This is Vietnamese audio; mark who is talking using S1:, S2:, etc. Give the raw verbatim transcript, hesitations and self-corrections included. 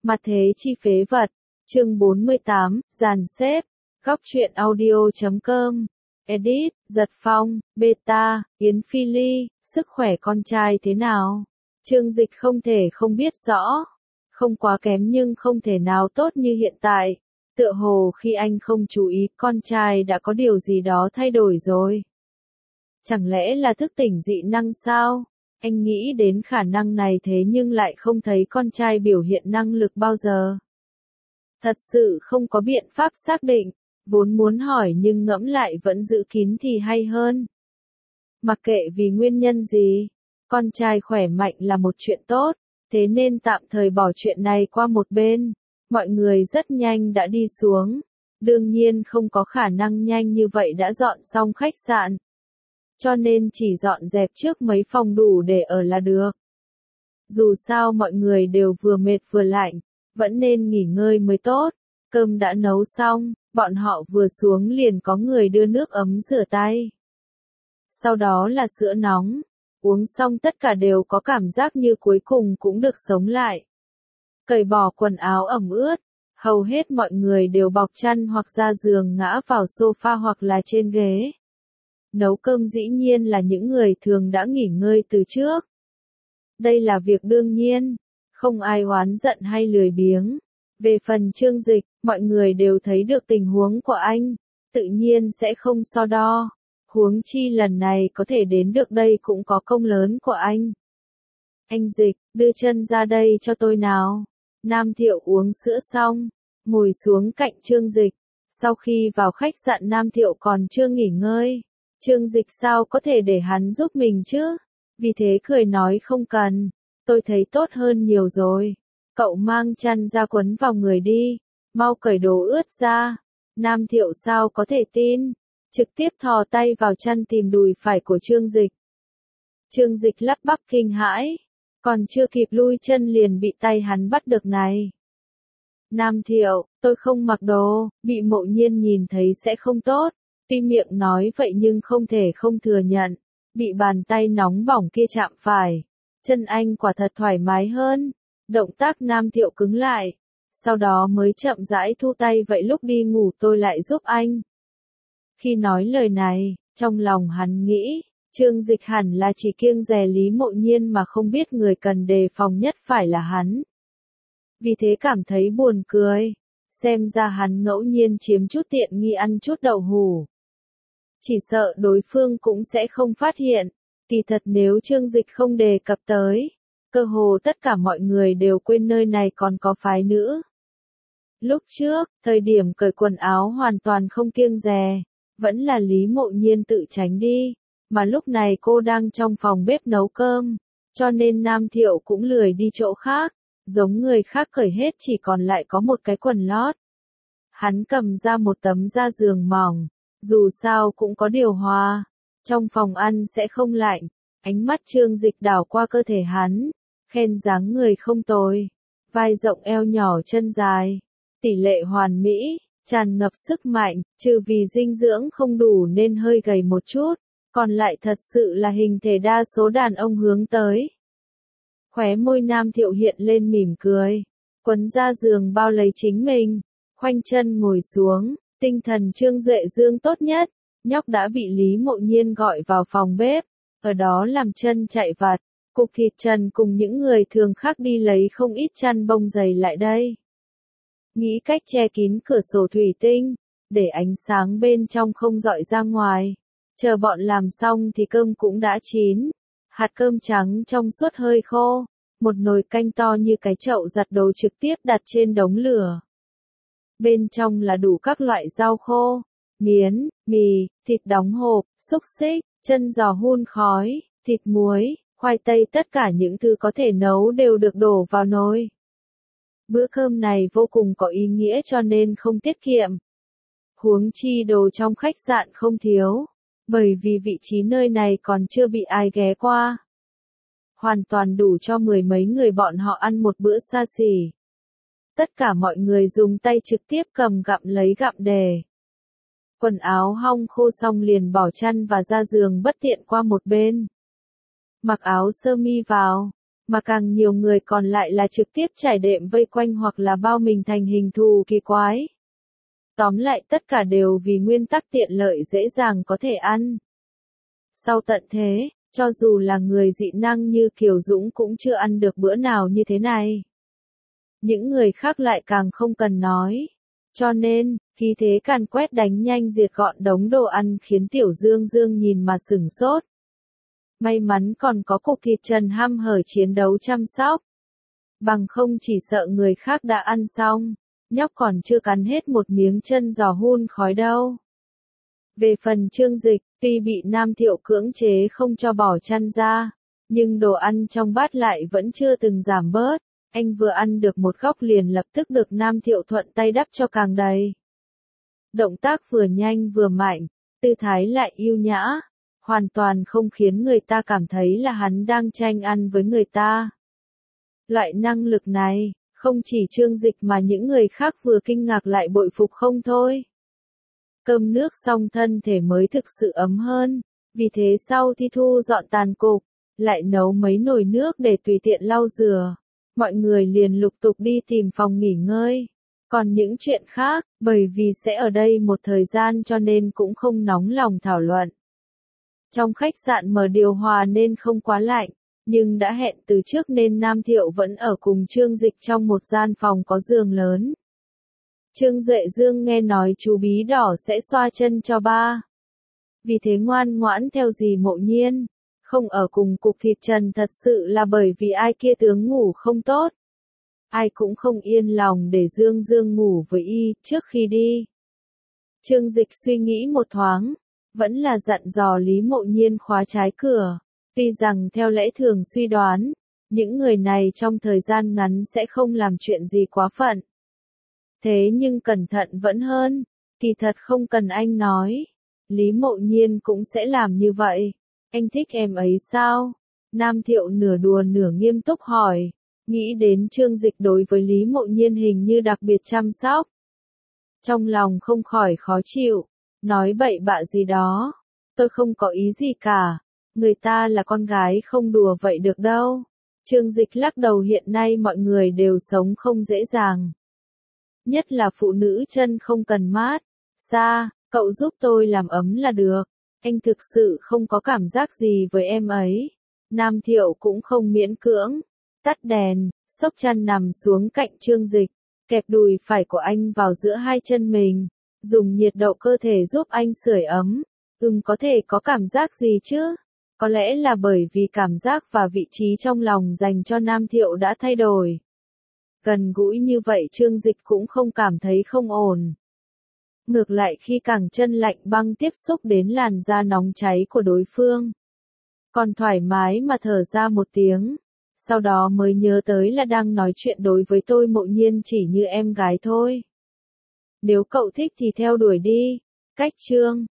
S1: Mặt thế chi phế vật, chương bốn mươi tám, dàn xếp, góc truyện audio chấm com, edit, Giật Phong, beta, Yến Phi Ly, sức khỏe con trai thế nào? Trương Dịch không thể không biết rõ, không quá kém nhưng không thể nào tốt như hiện tại. Tựa hồ khi anh không chú ý con trai đã có điều gì đó thay đổi rồi. Chẳng lẽ là thức tỉnh dị năng sao? Anh nghĩ đến khả năng này thế nhưng lại không thấy con trai biểu hiện năng lực bao giờ. Thật sự không có biện pháp xác định, vốn muốn hỏi nhưng ngẫm lại vẫn giữ kín thì hay hơn. Mặc kệ vì nguyên nhân gì, con trai khỏe mạnh là một chuyện tốt, thế nên tạm thời bỏ chuyện này qua một bên. Mọi người rất nhanh đã đi xuống, đương nhiên không có khả năng nhanh như vậy đã dọn xong khách sạn. Cho nên chỉ dọn dẹp trước mấy phòng đủ để ở là được. Dù sao mọi người đều vừa mệt vừa lạnh, vẫn nên nghỉ ngơi mới tốt. Cơm đã nấu xong, bọn họ vừa xuống liền có người đưa nước ấm rửa tay. Sau đó là sữa nóng, uống xong tất cả đều có cảm giác như cuối cùng cũng được sống lại. Cởi bỏ quần áo ẩm ướt, hầu hết mọi người đều bọc chăn hoặc ra giường ngã vào sofa hoặc là trên ghế. Nấu cơm dĩ nhiên là những người thường đã nghỉ ngơi từ trước. Đây là việc đương nhiên, không ai oán giận hay lười biếng. Về phần Trương Dịch, mọi người đều thấy được tình huống của anh, tự nhiên sẽ không so đo. Huống chi lần này có thể đến được đây cũng có công lớn của anh. Anh Dịch, đưa chân ra đây cho tôi nào. Nam Thiệu uống sữa xong, ngồi xuống cạnh Trương Dịch. Sau khi vào khách sạn Nam Thiệu còn chưa nghỉ ngơi. Trương Dịch sao có thể để hắn giúp mình chứ? Vì thế cười nói không cần, tôi thấy tốt hơn nhiều rồi. Cậu mang chăn ra quấn vào người đi, mau cởi đồ ướt ra. Nam Thiệu sao có thể tin, trực tiếp thò tay vào chăn tìm đùi phải của Trương Dịch. Trương Dịch lắp bắp kinh hãi, còn chưa kịp lui chân liền bị tay hắn bắt được này. Nam Thiệu, tôi không mặc đồ, bị Mộ Nhiên nhìn thấy sẽ không tốt. Tuy miệng nói vậy nhưng không thể không thừa nhận, bị bàn tay nóng bỏng kia chạm phải, chân anh quả thật thoải mái hơn. Động tác Nam Thiệu cứng lại, sau đó mới chậm rãi thu tay, vậy lúc đi ngủ tôi lại giúp anh. Khi nói lời này, trong lòng hắn nghĩ, Trương Dịch hẳn là chỉ kiêng dè Lý Mộ Nhiên mà không biết người cần đề phòng nhất phải là hắn. Vì thế cảm thấy buồn cười, xem ra hắn ngẫu nhiên chiếm chút tiện nghi ăn chút đậu hủ. Chỉ sợ đối phương cũng sẽ không phát hiện, kỳ thật nếu Trương Dịch không đề cập tới, cơ hồ tất cả mọi người đều quên nơi này còn có phái nữ. Lúc trước, thời điểm cởi quần áo hoàn toàn không kiêng dè, vẫn là Lý Mộ Nhiên tự tránh đi, mà lúc này cô đang trong phòng bếp nấu cơm, cho nên Nam Thiệu cũng lười đi chỗ khác, giống người khác cởi hết chỉ còn lại có một cái quần lót. Hắn cầm ra một tấm da giường mỏng, dù sao cũng có điều hòa, trong phòng ăn sẽ không lạnh. Ánh mắt Trương Dịch đảo qua cơ thể hắn, khen dáng người không tồi, vai rộng eo nhỏ chân dài, tỷ lệ hoàn mỹ, tràn ngập sức mạnh, trừ vì dinh dưỡng không đủ nên hơi gầy một chút, còn lại thật sự là hình thể đa số đàn ông hướng tới. Khóe môi Nam Thiệu hiện lên mỉm cười, quấn ra giường bao lấy chính mình, khoanh chân ngồi xuống, tinh thần Trương Duệ Dương tốt nhất, nhóc đã bị Lý Mộ Nhiên gọi vào phòng bếp, ở đó làm chân chạy vặt, Cục Thịt Trần cùng những người thường khác đi lấy không ít chăn bông dày lại đây. Nghĩ cách che kín cửa sổ thủy tinh, để ánh sáng bên trong không rọi ra ngoài. Chờ bọn làm xong thì cơm cũng đã chín, hạt cơm trắng trong suốt hơi khô, một nồi canh to như cái chậu giặt đồ trực tiếp đặt trên đống lửa. Bên trong là đủ các loại rau khô, miến, mì, thịt đóng hộp, xúc xích, chân giò hun khói, thịt muối, khoai tây, tất cả những thứ có thể nấu đều được đổ vào nồi. Bữa cơm này vô cùng có ý nghĩa cho nên không tiết kiệm. Huống chi đồ trong khách sạn không thiếu, bởi vì vị trí nơi này còn chưa bị ai ghé qua. Hoàn toàn đủ cho mười mấy người bọn họ ăn một bữa xa xỉ. Tất cả mọi người dùng tay trực tiếp cầm gặm lấy gặm đề. Quần áo hong khô xong liền bỏ chăn và ra giường bất tiện qua một bên. Mặc áo sơ mi vào, mà càng nhiều người còn lại là trực tiếp trải đệm vây quanh hoặc là bao mình thành hình thù kỳ quái. Tóm lại tất cả đều vì nguyên tắc tiện lợi dễ dàng có thể ăn. Sau tận thế, cho dù là người dị năng như Kiều Dũng cũng chưa ăn được bữa nào như thế này. Những người khác lại càng không cần nói. Cho nên, khí thế càn quét đánh nhanh diệt gọn đống đồ ăn khiến Tiểu Dương Dương nhìn mà sửng sốt. May mắn còn có cục thịt trần ham hở chiến đấu chăm sóc. Bằng không chỉ sợ người khác đã ăn xong, nhóc còn chưa cắn hết một miếng chân giò hun khói đâu. Về phần Trương Dịch, tuy bị Nam Thiệu cưỡng chế không cho bỏ chăn ra, nhưng đồ ăn trong bát lại vẫn chưa từng giảm bớt. Anh vừa ăn được một góc liền lập tức được Nam Thiệu thuận tay đắp cho càng đầy. Động tác vừa nhanh vừa mạnh, tư thái lại yêu nhã, hoàn toàn không khiến người ta cảm thấy là hắn đang tranh ăn với người ta. Loại năng lực này, không chỉ Trương Dịch mà những người khác vừa kinh ngạc lại bội phục không thôi. Cơm nước xong thân thể mới thực sự ấm hơn, vì thế sau khi thu dọn tàn cục, lại nấu mấy nồi nước để tùy tiện lau rửa. Mọi người liền lục tục đi tìm phòng nghỉ ngơi. Còn những chuyện khác, bởi vì sẽ ở đây một thời gian cho nên cũng không nóng lòng thảo luận. Trong khách sạn mở điều hòa nên không quá lạnh, nhưng đã hẹn từ trước nên Nam Thiệu vẫn ở cùng Trương Dịch trong một gian phòng có giường lớn. Trương Duệ Dương nghe nói chú Bí Đỏ sẽ xoa chân cho ba. Vì thế ngoan ngoãn theo dì Mộ Nhiên. Không ở cùng cục thịt trần thật sự là bởi vì ai kia tướng ngủ không tốt. Ai cũng không yên lòng để Dương Dương ngủ với y trước khi đi. Trương Dịch suy nghĩ một thoáng, vẫn là dặn dò Lý Mộ Nhiên khóa trái cửa. Tuy rằng theo lẽ thường suy đoán, những người này trong thời gian ngắn sẽ không làm chuyện gì quá phận. Thế nhưng cẩn thận vẫn hơn, kỳ thật không cần anh nói. Lý Mộ Nhiên cũng sẽ làm như vậy. Anh thích em ấy sao? Nam Thiệu nửa đùa nửa nghiêm túc hỏi. Nghĩ đến Trương Dịch đối với Lý Mộ Nhiên hình như đặc biệt chăm sóc. Trong lòng không khỏi khó chịu. Nói bậy bạ gì đó. Tôi không có ý gì cả. Người ta là con gái không đùa vậy được đâu. Trương Dịch lắc đầu, hiện nay mọi người đều sống không dễ dàng. Nhất là phụ nữ chân không cần mát. Xa, cậu giúp tôi làm ấm là được. Anh thực sự không có cảm giác gì với em ấy. Nam Thiệu cũng không miễn cưỡng. Tắt đèn, xốc chăn nằm xuống cạnh Trương Dịch, kẹp đùi phải của anh vào giữa hai chân mình, dùng nhiệt độ cơ thể giúp anh sưởi ấm. Ừm, có thể có cảm giác gì chứ? Có lẽ là bởi vì cảm giác và vị trí trong lòng dành cho Nam Thiệu đã thay đổi. Gần gũi như vậy Trương Dịch cũng không cảm thấy không ổn. Ngược lại khi càng chân lạnh băng tiếp xúc đến làn da nóng cháy của đối phương, còn thoải mái mà thở ra một tiếng, sau đó mới nhớ tới là đang nói chuyện đối với tôi Mộ Nhiên chỉ như em gái thôi. Nếu cậu thích thì theo đuổi đi. Cách chương